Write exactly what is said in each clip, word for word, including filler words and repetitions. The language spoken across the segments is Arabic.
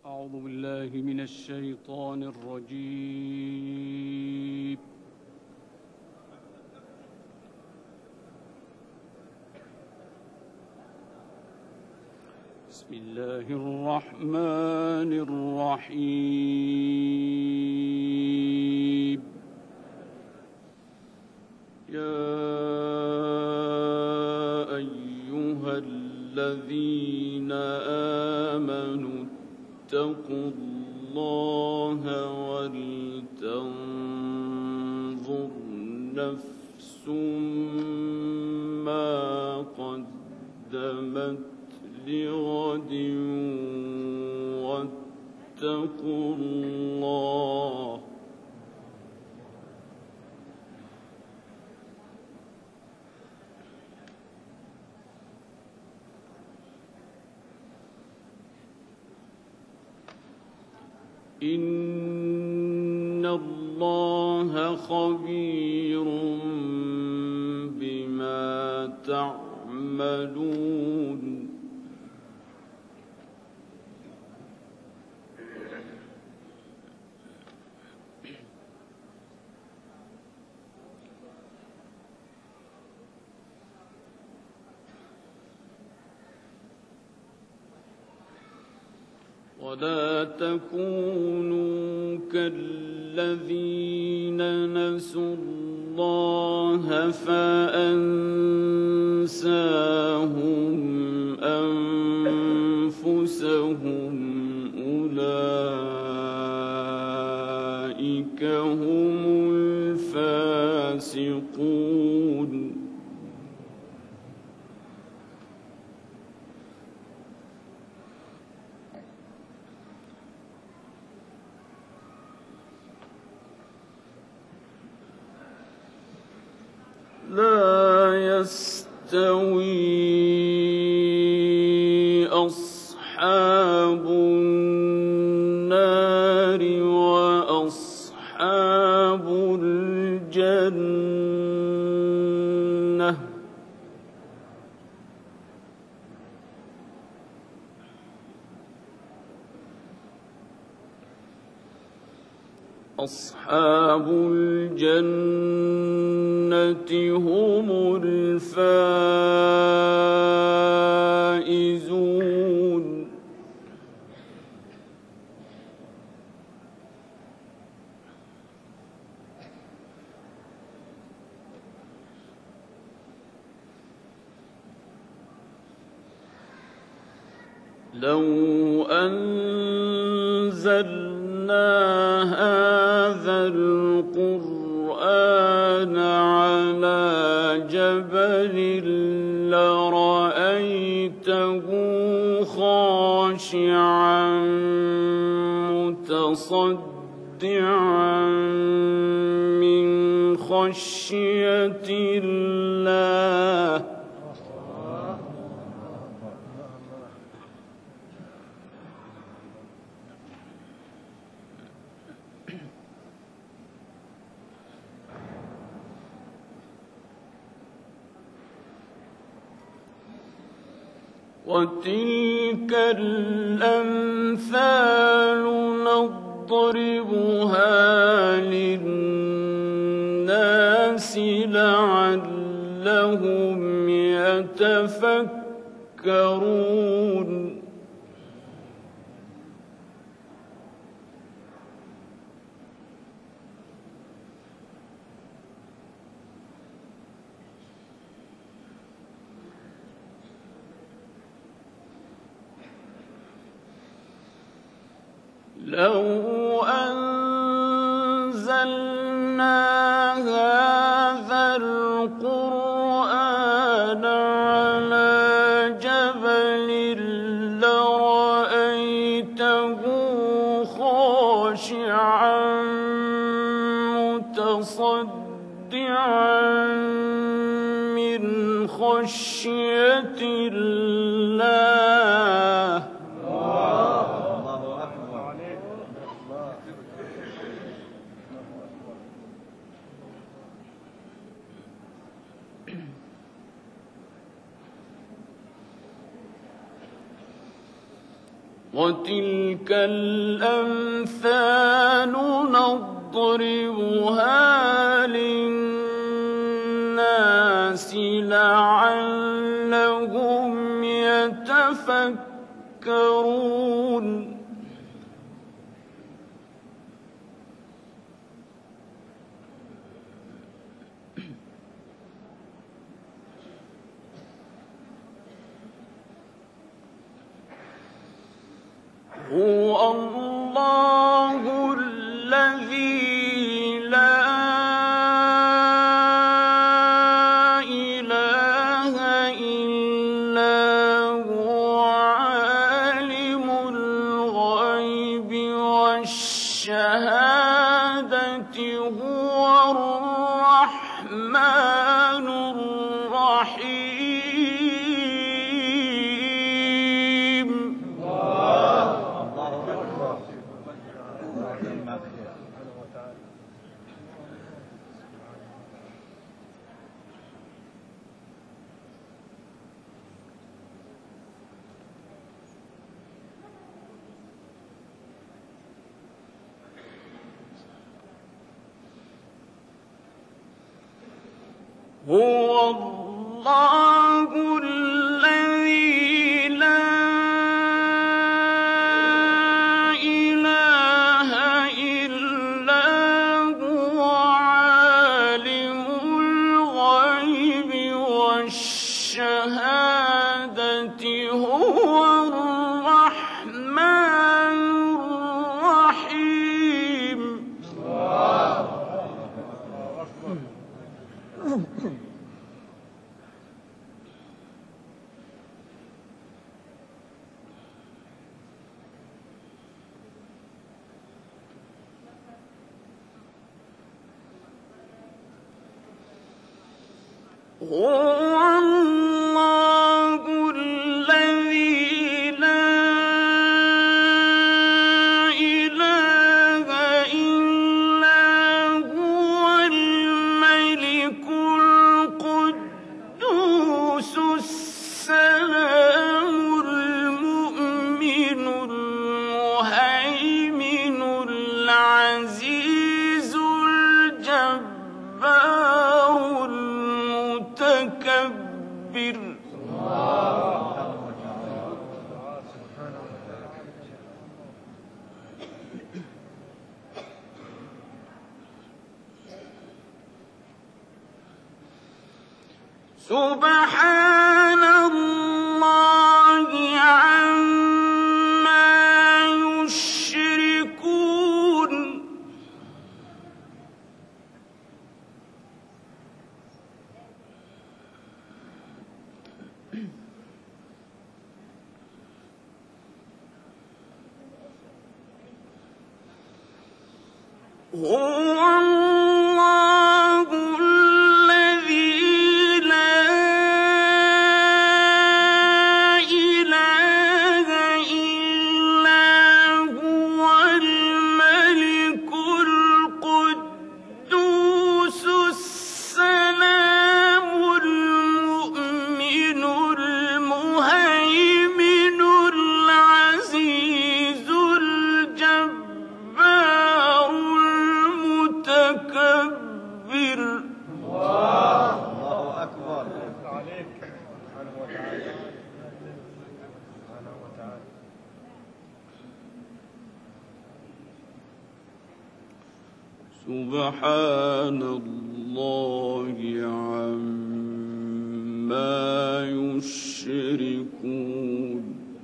أعوذ بالله من الشيطان الرجيم. بسم الله الرحمن الرحيم. يا أيها الذين آمنوا اتقوا الله ولتنظر نفس ما قدمت لغد واتقوا الله إن الله خبير بما تعملون. ولا تكونوا كالذين نسوا الله فأنساهم أنفسهم أولئك هم الفاسقون. لا يستوي أصحاب النار وأصحاب الجنة أصحاب الجنة هم الفائزون. لو أنزلنا هذا القرآن على جبل لرأيته خاشعا متصدعا من خشية الله. وتلك الأمثال نضربها للناس لعلهم يتفكرون. لو أنزلنا هذا القرآن على جبل لرأيته خاشعا متصدعا من خشية الله. وتلك الأمثال نضربها للناس لعلهم يتفكرون هو الله الذي لا إله إلا هو عالم الغيب والشهادة هو الرحمن الرحيم هو الله الذي لا إله إلا هو عالم الغيب والشهادة هو الرحمن الرحيم هو الله الذي لا إله إلا هو الملك القدوس السلام المؤمن المهيمن العزيز الجبار المتكبر سبحان الله عما يشركون هو الله الذي لا إله إلا هو الملك القدوس السلام المؤمن المهيمن العزيز الجبار المتكبر الله أكبر عليك سبحانه وتعالى سبحانه وتعالى سبحان الله عما يشركون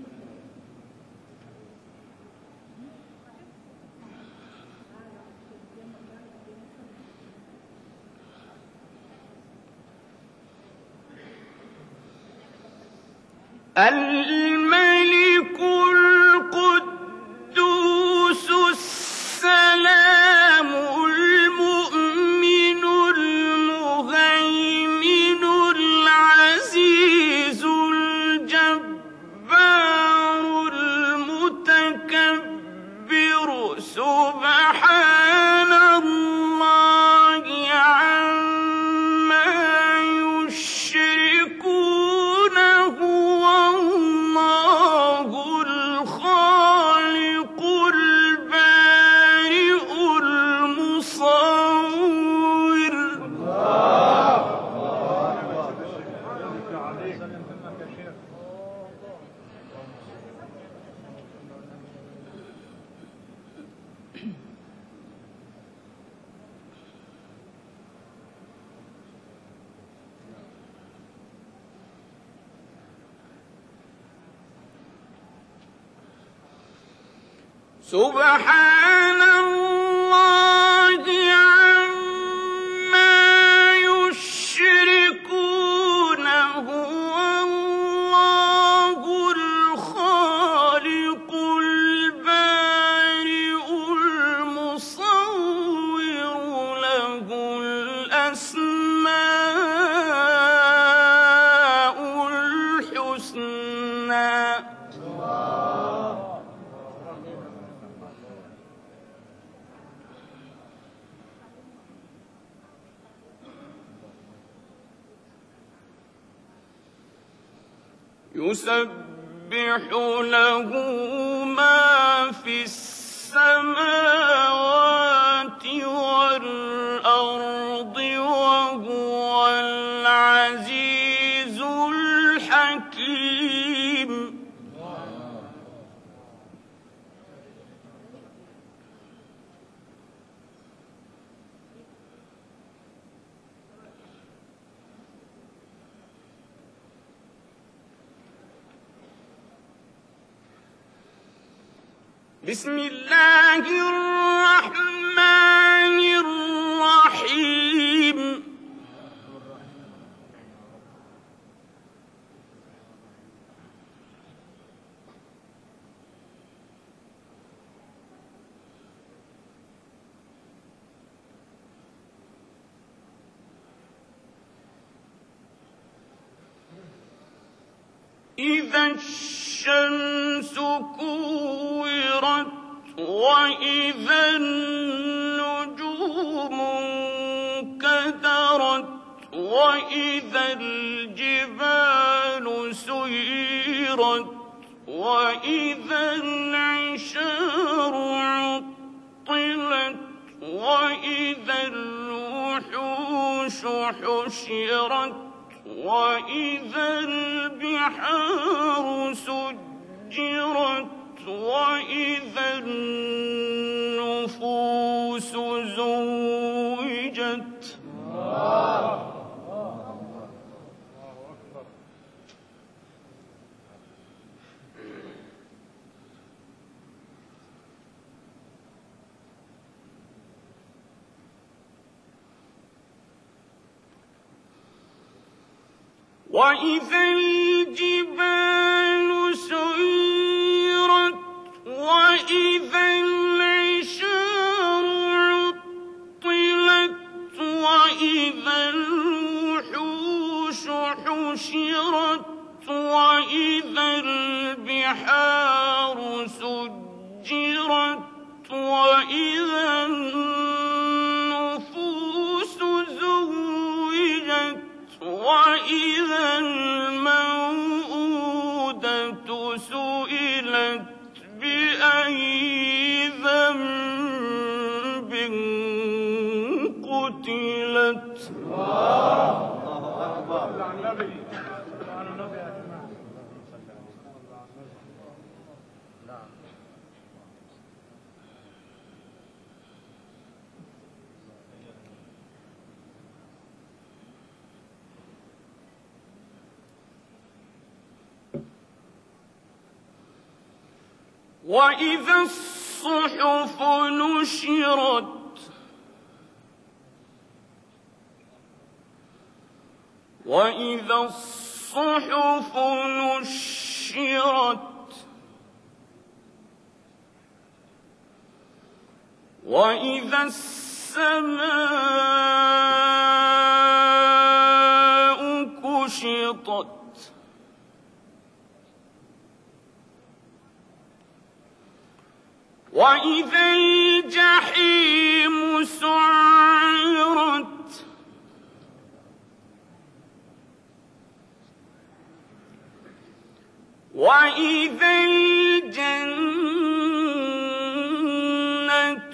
الملك القدوس السلام المؤمن المهيمن العزيز الجبار المتكبر سبحان الله عما يشركون هو الله الخالق سبحان الله عما يشركون هو الله الخالق البارئ المصور له الأسماء الحسنى. يسبح له ما في السماوات والأرض وهو العزيز الحكيم. بسم الله الرحمن الرحيم. إذا الشمس كورت وإذا النجوم انكدرت وإذا الجبال سيرت وإذا العشار عطلت وإذا الوحوش حشرت وإذا البحار سجرت وإذا النفوس زوجت. وإذا الجبال سيرت وإذا العشار عطلت وإذا الوحوش حشرت وإذا البحار سجرت وإذا النفوس زوجت وإذا الموءودة سئلت بأي ذنب قتلت. وإذا الصحف نشرت وإذا الصحف نشرت وإذا السماء كشطت وإذا الجحيم سعرت وإذا الجنة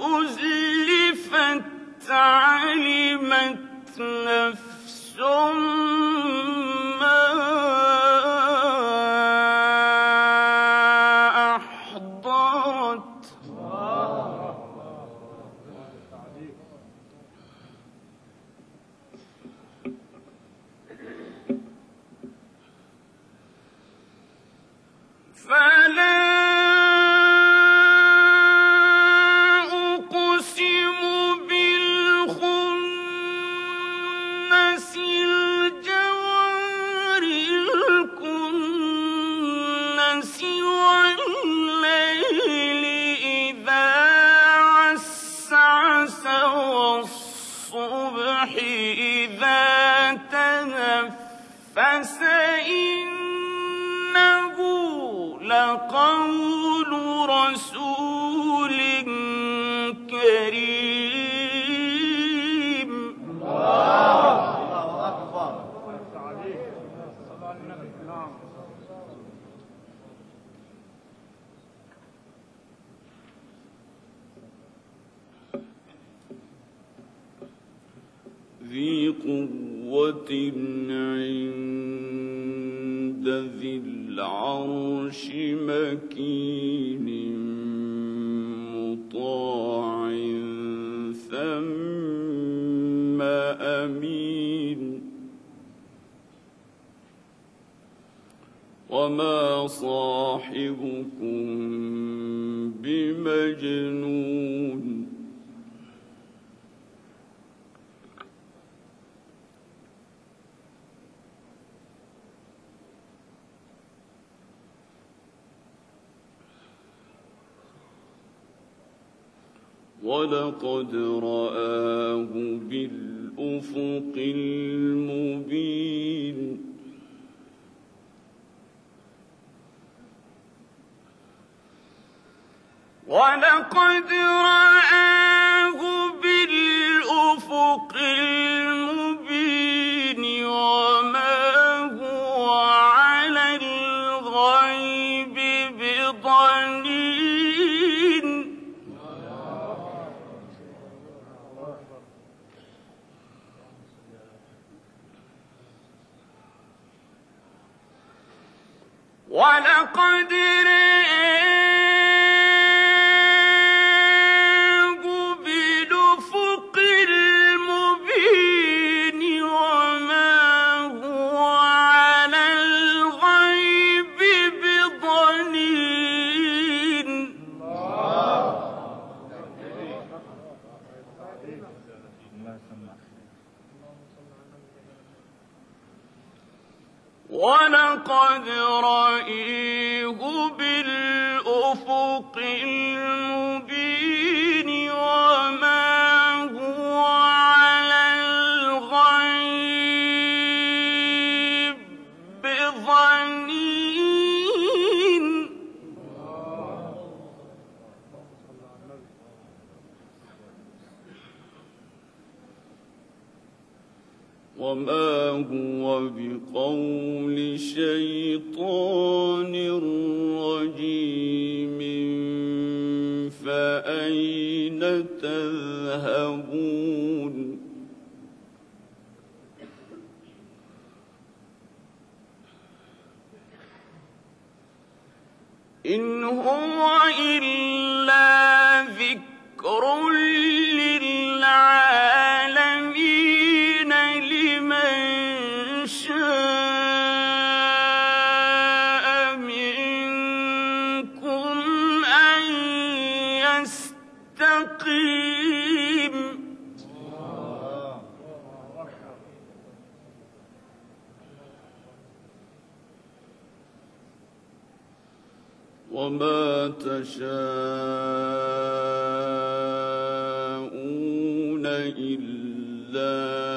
أزلفت علمت نفس ما أحضرت. فلا قوة عند ذي العرش مكين مطاع ثم أمين وما صاحبكم بمجنون ولقد رآه بالأفق المبين ولقد رآه بالأفق المبين وما هو على الغيب بضنين ولقد رآه بالأفق المبين وما هو على الغيب بضنين ولقد رآه بالأفق المبين وما هو على الغيب بضنين وما هو بقول شيطان رجيم فأين تذهبون إن هو إلا ذكر للعالمين لمن شاء منكم أن يستقيم وما تشاءون إلا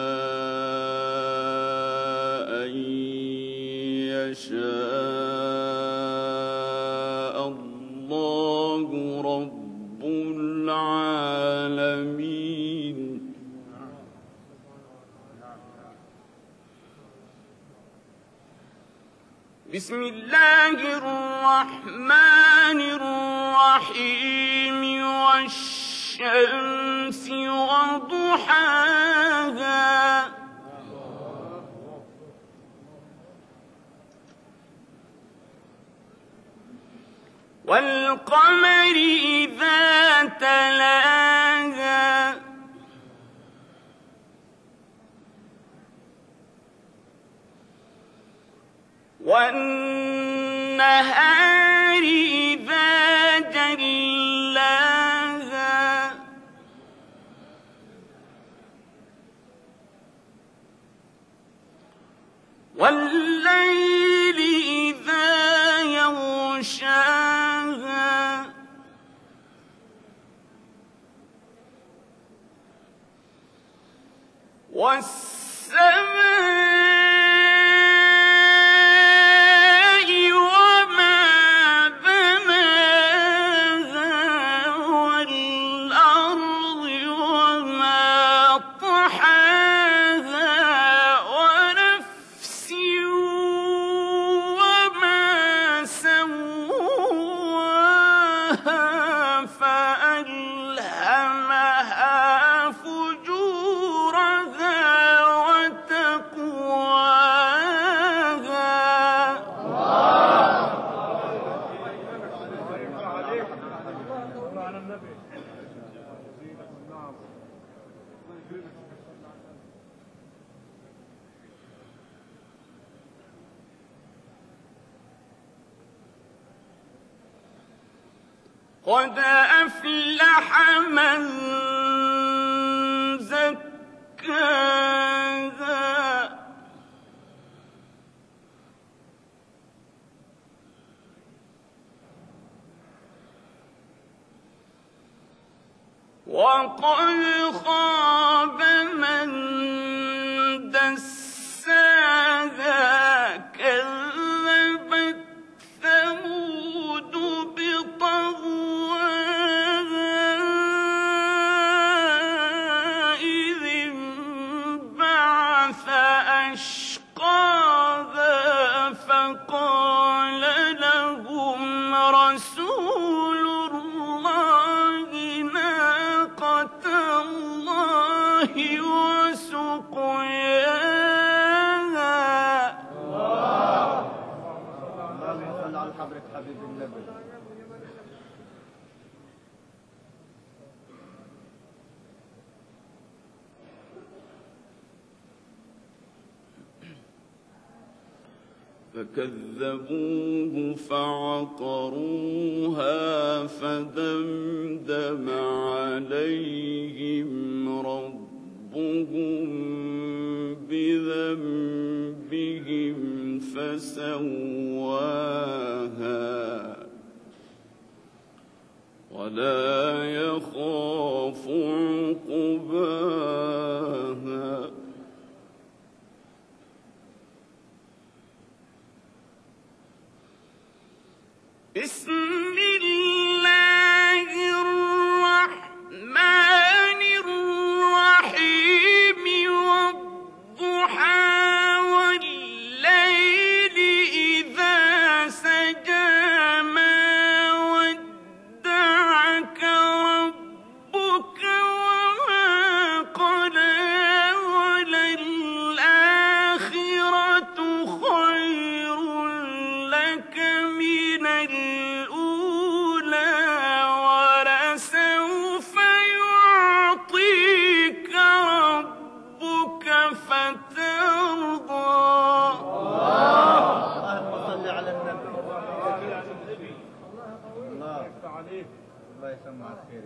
أن يشاء الله رب العالمين بسم الله الرحمن الرحيم والشمس وضحاها والقمر إذا تلاها والنهار إذا جلاها والليل إذا يغشاها والسماء وما بناها والأرض وما طحاها ونفس وما سواها فألهمها فجورها النبي. يزيدك والنعم. الله يكرمك. قد أفلح من زكاها وقد خاب من دساها كذبت ثمود بطغواها إذ انبعث أشقاها فقال لهم رسول الله ناقة الله وسقياها. اللهم صل على حضرة حبيب النبي. فكذبوه فعقروها فدمدم عليهم ربهم بذنبهم فسواها ولا يخاف عقباها. بسم الله الرحمن الرحيم والضحى والليل إذا سجى ما ودعك ربك وما قلى وللآخرة خير لك من الأولى ولسوف يعطيك ربك فترضى. اللهم صل على النبي. الله عليك. الله يسمع خيرك.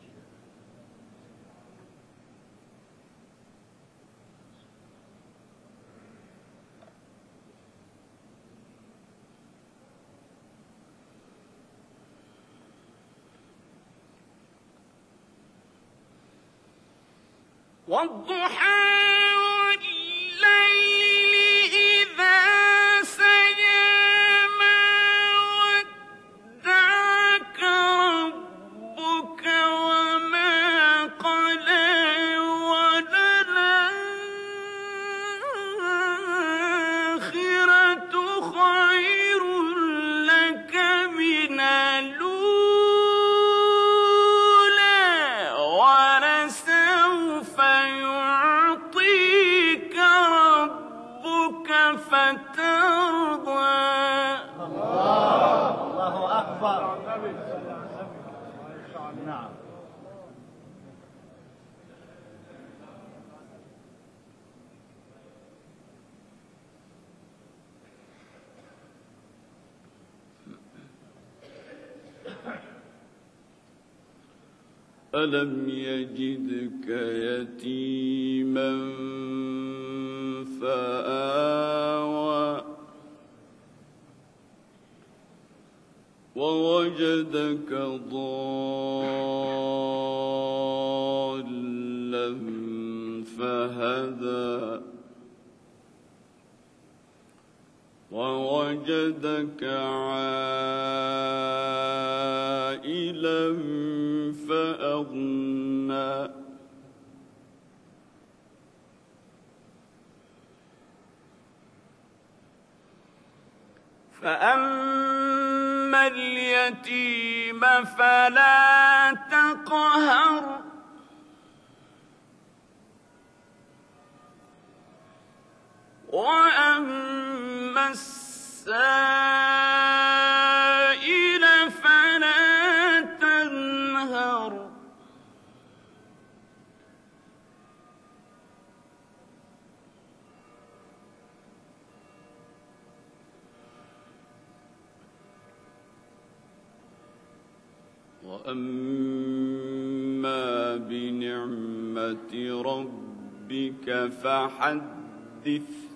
والضحى والليل إذا سجى ما ودعك ربك وما قلى وللآخرة خير لك من الأولى ولسوف يعطيك ربك فترضى. الله أكبر. نعم. ألم يجدك يتيما فآوى ووجدك ضالا فهدى ووجدك عائلا فأغنى فأما اليتيم فلا تقهر وأما السائل فلا تنهر وأما بنعمة ربك فحدث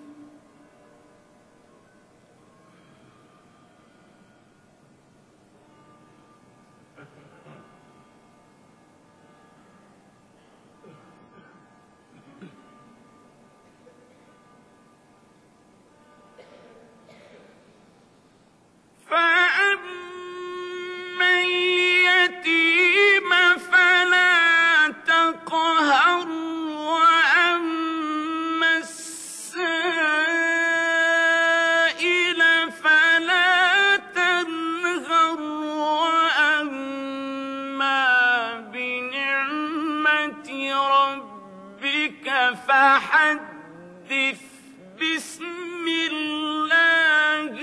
فحدث بسم الله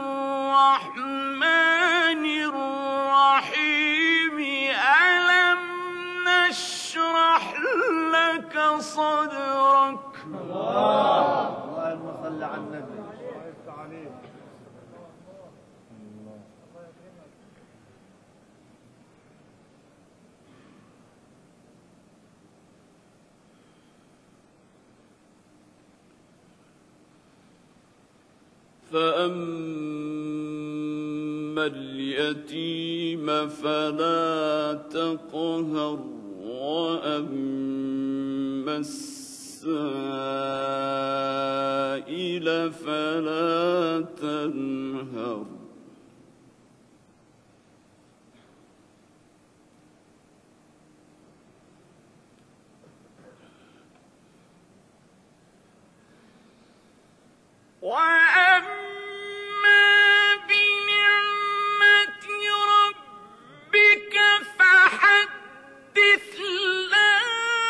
الرحمن الرحيم ألم نشرح لك صدرك اللهم صل على النبي. فأما اليتيم فلا تقهر وأما السائل فلا تنهر وأما بنعمة ربك فحدث لا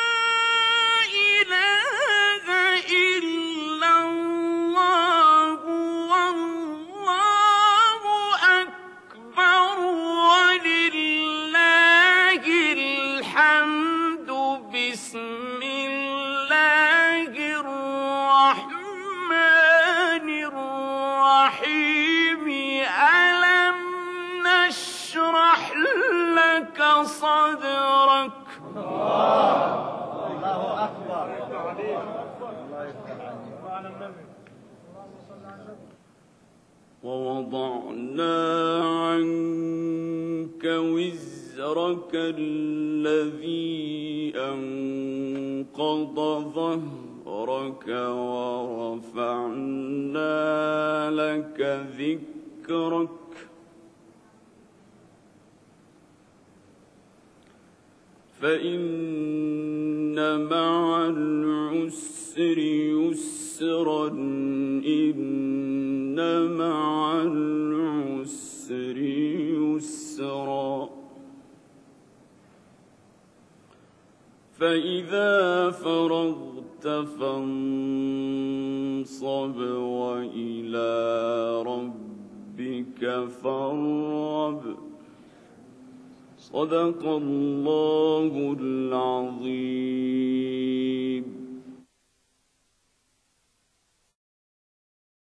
إله إلا الله والله أكبر ولله الحمد بسم الله الرحمن الرحيم ألم نشرح لك صدرك الله أكبر. الله يفتح عليك. ووضعنا عنك وزرك الذي أنقض ظهرك ورفعنا لك ذكرك فإن مع العسر يسرا إن مع العسر يسرا فإذا فرغت فانصب وإلى ربك فارغب صدق الله العظيم.